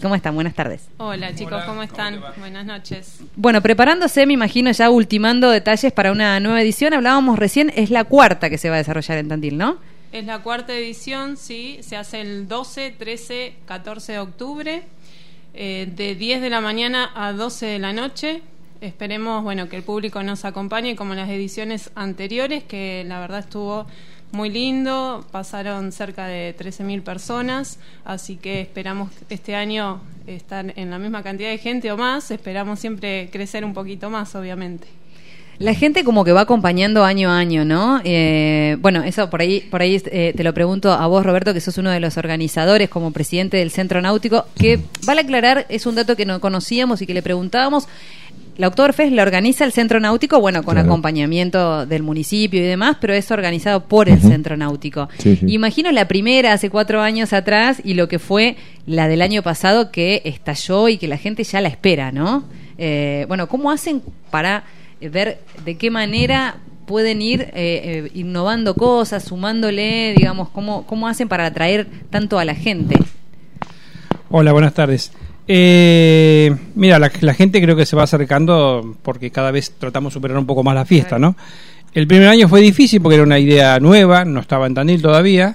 ¿Cómo están? Buenas tardes. Hola chicos, ¿cómo están? Buenas noches. Bueno, preparándose, me imagino, ya ultimando detalles para una nueva edición. Hablábamos recién, es la cuarta que se va a desarrollar en Tandil, ¿no? Es la cuarta edición, sí, se hace el 12, 13, 14 de octubre, de 10 de la mañana a 12 de la noche. Esperemos, bueno, que el público nos acompañe como en las ediciones anteriores, que la verdad estuvo muy lindo, pasaron cerca de 13.000 personas, así que esperamos este año estar en la misma cantidad de gente o más, esperamos siempre crecer un poquito más, obviamente. La gente como que va acompañando año a año, ¿no? Bueno, eso por ahí te lo pregunto a vos, Roberto, que sos uno de los organizadores como presidente del Centro Náutico, que vale aclarar, es un dato que no conocíamos y que le preguntábamos. La Oktoberfest la organiza el Centro Náutico, bueno, con acompañamiento del municipio y demás, pero es organizado por el Centro Náutico. Sí. Imagino la primera hace 4 años atrás y lo que fue la del año pasado que estalló y que la gente ya la espera, ¿no? Bueno, ¿cómo hacen para ver de qué manera pueden ir innovando cosas, sumándole, digamos, cómo hacen para atraer tanto a la gente? Hola, buenas tardes. Mira, la gente creo que se va acercando porque cada vez tratamos de superar un poco más la fiesta, ¿no? El primer año fue difícil porque era una idea nueva, no estaba en Tandil todavía,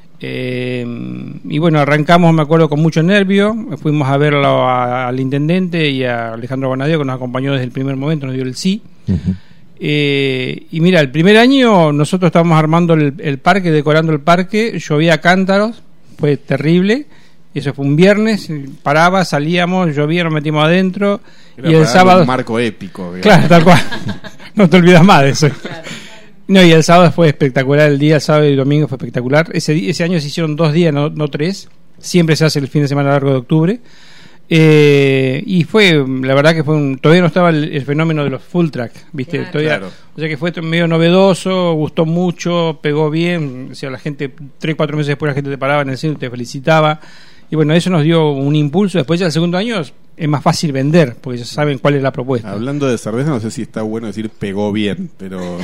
y bueno, arrancamos, me acuerdo, con mucho nervio. Fuimos a verlo al intendente y a Alejandro Bonadío, que nos acompañó desde el primer momento, nos dio el sí. Y mira, el primer año nosotros estábamos armando el parque, decorando el parque, llovía cántaros, fue terrible. Eso fue un viernes, paraba, salíamos, llovía, nos metimos adentro. Era y el sábado un marco épico, digamos. Claro, tal cual. No te olvidas más de eso. Claro. No, y el sábado fue espectacular, el día, el sábado y el domingo fue espectacular. Ese año se hicieron 2 días, no 3. Siempre se hace el fin de semana largo de octubre. Y fue, la verdad que todavía no estaba el fenómeno de los full track, ¿viste? Claro. Todavía, Claro. O sea que fue medio novedoso, gustó mucho, pegó bien. O sea, la gente, 3-4 meses después la gente te paraba en el centro y te felicitaba. Y bueno, eso nos dio un impulso. Después ya el segundo año es más fácil vender, porque ya saben cuál es la propuesta. Hablando de cerveza, no sé si está bueno decir pegó bien, pero...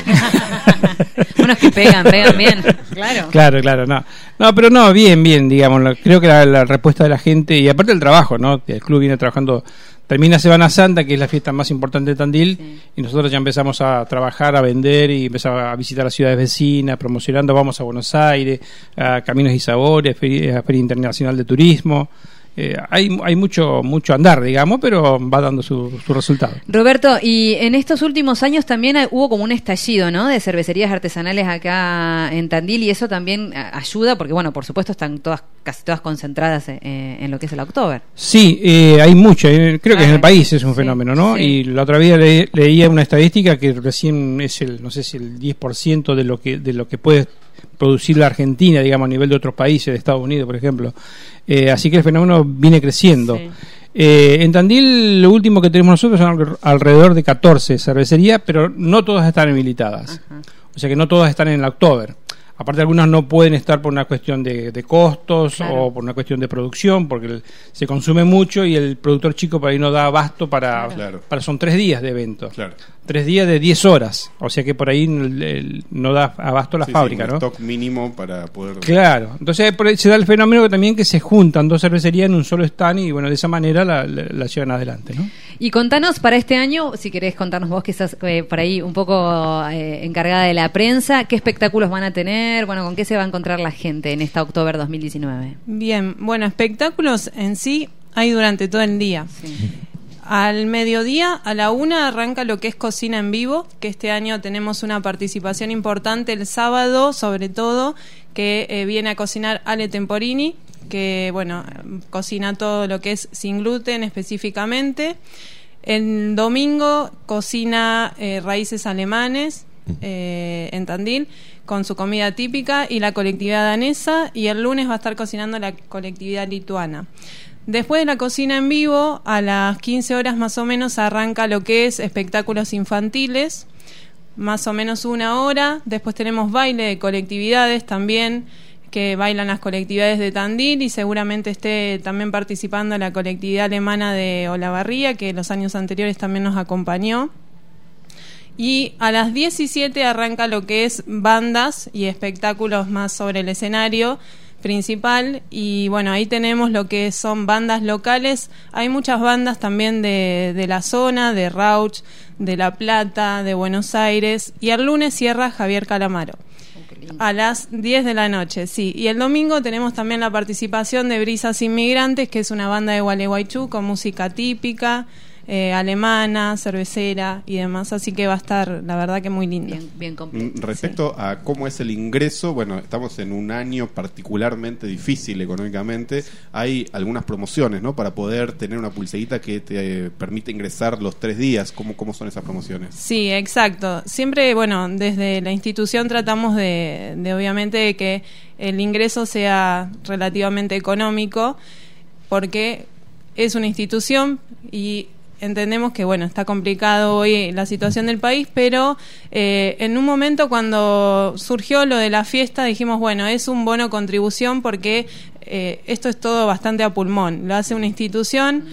Unos que pegan bien, claro. Claro, no, pero no, bien, digamos, creo que la respuesta de la gente, y aparte del trabajo, ¿no? El club viene trabajando, termina Semana Santa, que es la fiesta más importante de Tandil, sí. Y nosotros ya empezamos a trabajar, a vender y empezar a visitar las ciudades vecinas, promocionando, vamos a Buenos Aires, a Caminos y Sabores, a Feria Internacional de Turismo. Hay mucho andar, digamos, pero va dando su resultado. Roberto, y en estos últimos años también hubo como un estallido, ¿no?, de cervecerías artesanales acá en Tandil, y eso también ayuda, porque bueno, por supuesto están casi todas concentradas en lo que es el Oktober. Sí, hay mucho, creo que en el país es un fenómeno, ¿no? Sí. Y la otra vez leía una estadística que recién es no sé si el 10% de lo que puede producir la Argentina, digamos, a nivel de otros países, de Estados Unidos, por ejemplo. Así que el fenómeno viene creciendo. Sí. En Tandil lo último que tenemos nosotros son alrededor de 14 cervecerías, pero no todas están habilitadas. Ajá. O sea que no todas están en el Oktober. Aparte, algunas no pueden estar por una cuestión de costos, claro, o por una cuestión de producción, porque se consume mucho y el productor chico por ahí no da abasto para son 3 días de evento. Claro. 3 días de 10 horas, o sea que por ahí no da abasto la fábrica, un ¿no? stock mínimo para poder... Claro, entonces por ahí se da el fenómeno también que se juntan 2 cervecerías en un solo stand y bueno, de esa manera la llevan adelante, ¿no? Y contanos para este año, si querés contarnos vos que estás por ahí un poco encargada de la prensa, ¿qué espectáculos van a tener? Bueno, ¿con qué se va a encontrar la gente en esta Oktober 2019? Bien, bueno, espectáculos en sí hay durante todo el día. Sí. Al mediodía, a la 1, arranca lo que es cocina en vivo, que este año tenemos una participación importante el sábado, sobre todo, que viene a cocinar Ale Temporini, que bueno, cocina todo lo que es sin gluten específicamente. El domingo cocina raíces alemanes en Tandil, con su comida típica y la colectividad danesa, y el lunes va a estar cocinando la colectividad lituana. Después de la cocina en vivo, a las 15 horas más o menos arranca lo que es espectáculos infantiles, más o menos 1 hora. Después tenemos baile de colectividades también, que bailan las colectividades de Tandil, y seguramente esté también participando la colectividad alemana de Olavarría, que los años anteriores también nos acompañó. Y a las 17 arranca lo que es bandas y espectáculos más sobre el escenario, principal, y bueno, ahí tenemos lo que son bandas locales. Hay muchas bandas también de la zona, de Rauch, de La Plata, de Buenos Aires, y el lunes cierra Javier Calamaro a las 10 de la noche, sí. Y el domingo tenemos también la participación de Brisas Inmigrantes, que es una banda de Gualeguaychú con música típica, alemana, cervecera y demás, así que va a estar, la verdad, que muy lindo. Bien completo. Respecto a cómo es el ingreso, bueno, estamos en un año particularmente difícil económicamente. Hay algunas promociones, ¿no? Para poder tener una pulserita que te permite ingresar los 3 días. ¿Cómo son esas promociones? Sí, exacto. Siempre, bueno, desde la institución tratamos de obviamente que el ingreso sea relativamente económico, porque es una institución y entendemos que, bueno, está complicado hoy la situación del país, pero en un momento cuando surgió lo de la fiesta dijimos, bueno, es un bono contribución porque esto es todo bastante a pulmón. Lo hace una institución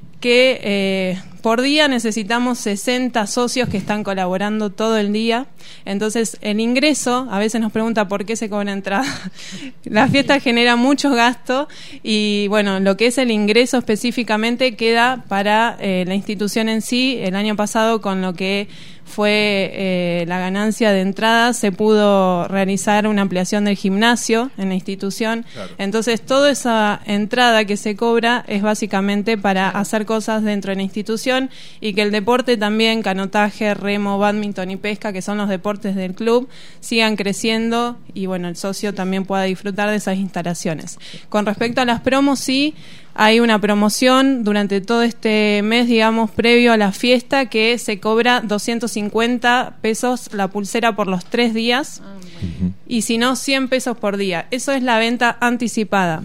que por día necesitamos 60 socios que están colaborando todo el día. Entonces el ingreso, a veces nos pregunta por qué se cobra entrada. La fiesta genera mucho gasto y bueno, lo que es el ingreso específicamente queda para la institución en sí. El año pasado, con lo que fue la ganancia de entradas, se pudo realizar una ampliación del gimnasio en la institución. Claro. Entonces toda esa entrada que se cobra es básicamente para hacer cosas dentro de la institución, y que el deporte también, canotaje, remo, bádminton y pesca, que son los deportes del club, sigan creciendo y bueno, el socio también pueda disfrutar de esas instalaciones. Con respecto a las promos, sí, hay una promoción durante todo este mes, digamos, previo a la fiesta, que se cobra 250 pesos la pulsera por los 3 días, y si no, 100 pesos por día. Eso es la venta anticipada.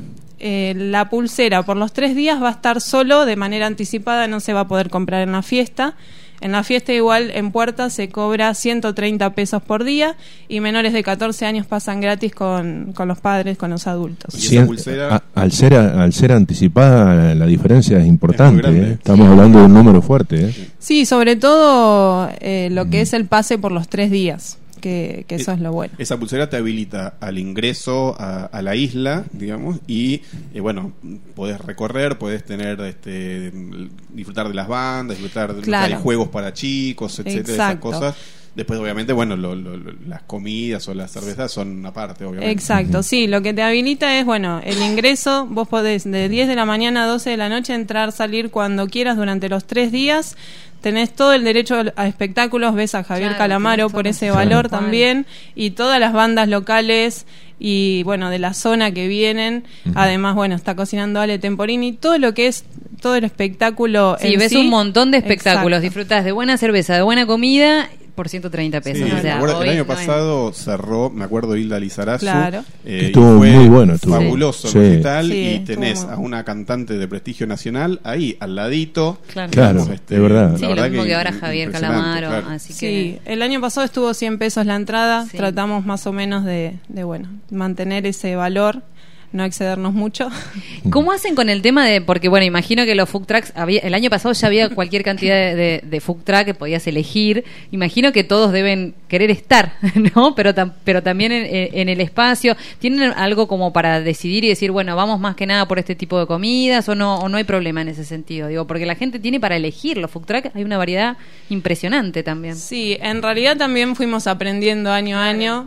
La pulsera por los 3 días va a estar solo de manera anticipada, no se va a poder comprar en la fiesta. En la fiesta, igual, en puerta se cobra 130 pesos por día, y menores de 14 años pasan gratis con los padres, con los adultos. Sí, pulsera... al ser anticipada, la diferencia es importante. Es Estamos hablando de un número fuerte. Sí, sobre todo lo que es el pase por los 3 días. Que eso es lo bueno. Esa pulsera te habilita al ingreso a la isla, digamos, y bueno, podés recorrer, podés tener disfrutar de las bandas, disfrutar de claro. Hay juegos para chicos, etcétera, esas cosas. Después, obviamente, bueno, las comidas o las cervezas son aparte, obviamente. Exacto, sí, lo que te habilita es, bueno, el ingreso. Vos podés de 10 de la mañana a 12 de la noche entrar, salir cuando quieras durante los 3 días. Tenés todo el derecho a espectáculos, ves a Javier Calamaro por ese valor también, y todas las bandas locales y, bueno, de la zona que vienen. Además, bueno, está cocinando Ale Temporini, todo lo que es todo el espectáculo. Sí, ves un montón de espectáculos, Exacto. Disfrutás de buena cerveza, de buena comida, por 130 pesos. Sí, o sea, el año pasado cerró, me acuerdo, Hilda Lizarazu. Claro. Estuvo muy bueno. Fabuloso sí. el recital, Sí, y tenés a una cantante de prestigio nacional ahí, al ladito. Claro, de verdad. Sí, lo mismo que ahora Javier Calamaro. Claro. Así que... Sí, el año pasado estuvo 100 pesos la entrada. Sí. Tratamos más o menos de bueno, mantener ese valor, no excedernos mucho. ¿Cómo hacen con el tema de...? Porque, bueno, imagino que los food trucks... el año pasado ya había cualquier cantidad de food truck que podías elegir. Imagino que todos deben querer estar, ¿no? Pero también en el espacio. ¿Tienen algo como para decidir y decir, bueno, vamos más que nada por este tipo de comidas, o no hay problema en ese sentido? Digo, porque la gente tiene para elegir los food truck. Hay una variedad impresionante también. Sí, en realidad también fuimos aprendiendo año a año.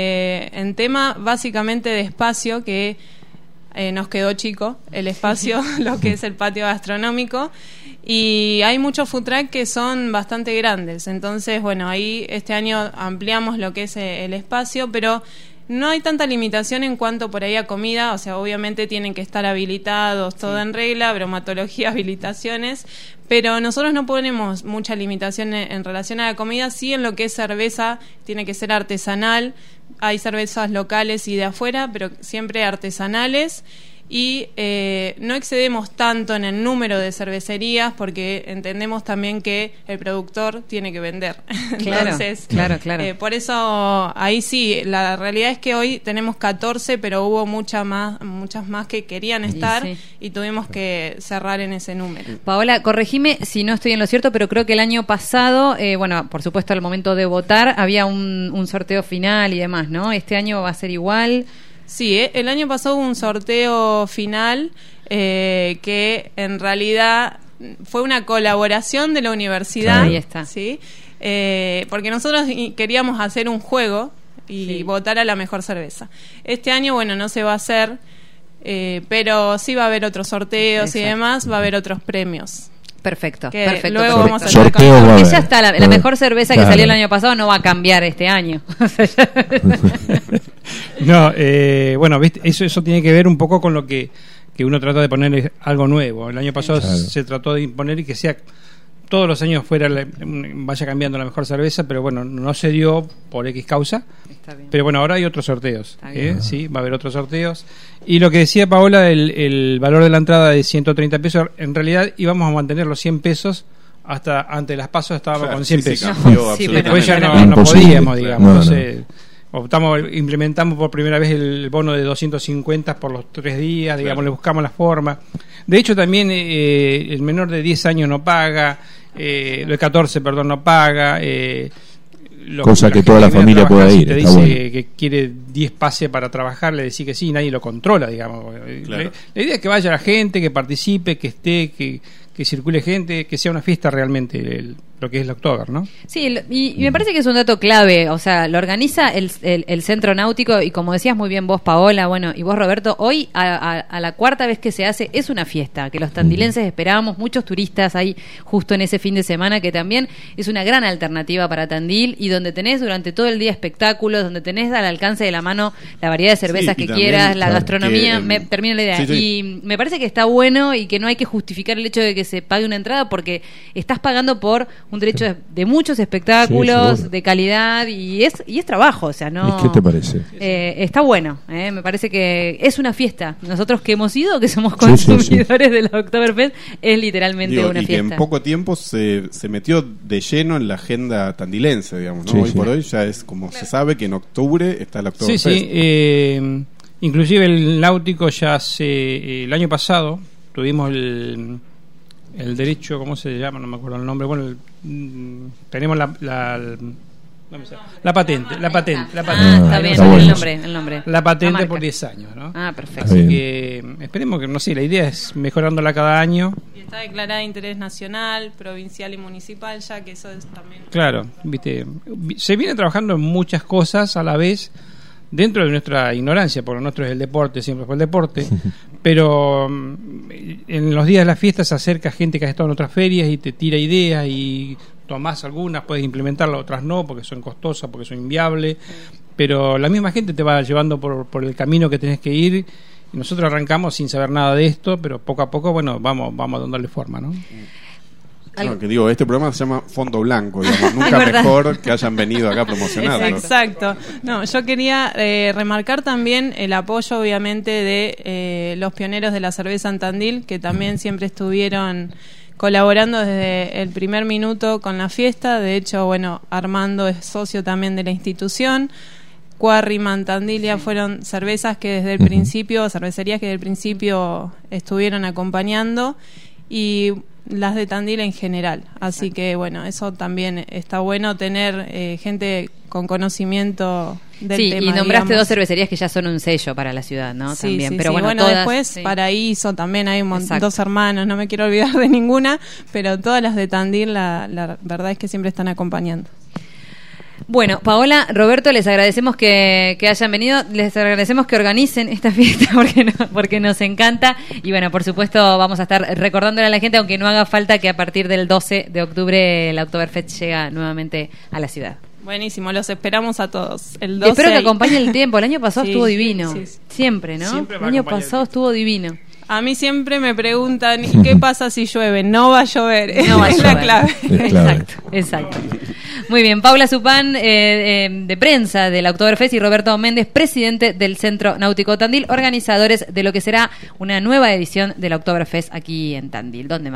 En tema básicamente de espacio, que... nos quedó chico el espacio, lo que es el patio gastronómico, y hay muchos food truck que son bastante grandes. Entonces, bueno, ahí este año ampliamos lo que es el espacio, pero no hay tanta limitación en cuanto por ahí a comida. O sea, obviamente tienen que estar habilitados, todo en regla, bromatología, habilitaciones, pero nosotros no ponemos mucha limitación en relación a la comida. Sí, en lo que es cerveza, tiene que ser artesanal. Hay cervezas locales y de afuera, pero siempre artesanales. Y no excedemos tanto en el número de cervecerías, porque entendemos también que el productor tiene que vender. Claro. Entonces, claro. Por eso ahí sí, la realidad es que hoy tenemos 14, pero hubo muchas más que querían estar, y tuvimos que cerrar en ese número. Paola, corregime si no estoy en lo cierto, pero creo que el año pasado, bueno, por supuesto al momento de votar había un sorteo final y demás, ¿no? ¿Este año va a ser igual? Sí, el año pasado hubo un sorteo final que en realidad fue una colaboración de la universidad. Ahí está. ¿Sí? Porque nosotros queríamos hacer un juego y votar a la mejor cerveza. Este año, bueno, no se va a hacer, pero sí va a haber otros sorteos. Exacto. Y demás, va a haber otros premios. Perfecto, que perfecto. Luego perfecto. vamos a hacer porque ya está, la mejor cerveza que salió el año pasado no va a cambiar este año. No, bueno, ¿viste? Eso tiene que ver un poco con lo que uno trata de poner algo nuevo. El año pasado se trató de imponer y que sea todos los años vaya cambiando la mejor cerveza, pero bueno, no se dio por X causa. Está bien. Pero bueno, ahora hay otros sorteos. Sí, va a haber otros sorteos. Y lo que decía Paola, el valor de la entrada de 130 pesos, en realidad íbamos a mantener los 100 pesos hasta antes de las pasos, estábamos con 100 pesos. Después ya no podíamos, digamos. Implementamos por primera vez el bono de 250 por los 3 días, digamos, le buscamos la forma. De hecho, también el menor de 10 años no paga, el de 14, perdón, no paga. Cosa que toda la familia pueda ir. Si te dice que quiere 10 pases para trabajar, le decís que sí, nadie lo controla, digamos. Claro. La idea es que vaya la gente, que participe, que esté, que circule gente, que sea una fiesta realmente lo que es el Oktober, ¿no? Sí, y me parece que es un dato clave, o sea, lo organiza el Centro Náutico y como decías muy bien vos, Paola, bueno, y vos, Roberto, hoy a la cuarta vez que se hace es una fiesta, que los tandilenses esperábamos, muchos turistas ahí justo en ese fin de semana, que también es una gran alternativa para Tandil y donde tenés durante todo el día espectáculos, donde tenés al alcance de la mano la variedad de cervezas que quieras, la gastronomía, termino la idea, y me parece que está bueno y que no hay que justificar el hecho de que se pague una entrada porque estás pagando por un derecho de muchos espectáculos de calidad y es trabajo, o sea, no. ¿Qué te parece? Está bueno, me parece que es una fiesta. Nosotros que hemos ido, que somos consumidores de la Oktoberfest, es literalmente una fiesta. Y que en poco tiempo se metió de lleno en la agenda tandilense, digamos, ¿no? Hoy por hoy ya es como se sabe que en octubre está la Oktoberfest. Inclusive el náutico ya el año pasado tuvimos el derecho, ¿cómo se llama? No me acuerdo el nombre. Bueno, tenemos la patente. Está bien, el nombre. La patente por 10 años, ¿no? Perfecto. Así que esperemos que, no sé, la idea es mejorándola cada año. Y está declarada de interés nacional, provincial y municipal, ya que eso es también. Claro, viste, se viene trabajando en muchas cosas a la vez. Dentro de nuestra ignorancia, porque nuestro es el deporte, siempre fue el deporte, pero en los días de la fiesta se acerca gente que ha estado en otras ferias y te tira ideas y tomás algunas, puedes implementarlas, otras no, porque son costosas, porque son inviables, pero la misma gente te va llevando por el camino que tenés que ir. Y nosotros arrancamos sin saber nada de esto, pero poco a poco, bueno, vamos dándole forma, ¿no? No, que digo, este programa se llama Fondo Blanco, digamos, nunca mejor que hayan venido acá a promocionarlo. Exacto. No, yo quería remarcar también el apoyo, obviamente, de los pioneros de la cerveza en Tandil, que también siempre estuvieron colaborando desde el primer minuto con la fiesta. De hecho, bueno, Armando es socio también de la institución. Quarryman, Tandilia fueron cervezas que desde el principio, cervecerías que desde el principio estuvieron acompañando, y las de Tandil en general. Así que bueno, eso también está bueno, tener gente con conocimiento del tema. Y nombraste, digamos, 2 cervecerías que ya son un sello para la ciudad, ¿no? Sí, también. Sí, pero bueno, bueno, todas, después Paraíso también hay 2 hermanos, no me quiero olvidar de ninguna, pero todas las de Tandil la verdad es que siempre están acompañando. Bueno, Paola, Roberto, les agradecemos que hayan venido, les agradecemos que organicen esta fiesta porque nos encanta, y bueno, por supuesto vamos a estar recordándole a la gente, aunque no haga falta, que a partir del 12 de octubre la Oktoberfest llega nuevamente a la ciudad. Buenísimo, los esperamos a todos. El 12 espero que acompañe el tiempo. El año pasado estuvo divino. Sí. Siempre, ¿no? Siempre el año pasado estuvo divino. A mí siempre me preguntan, ¿y qué pasa si llueve? No va a llover. No va a es llover. La clave. Exacto. Muy bien, Paula Zupán, de prensa de la Oktoberfest, y Roberto Méndez, presidente del Centro Náutico Tandil, organizadores de lo que será una nueva edición de la Oktoberfest aquí en Tandil. ¿Dónde más?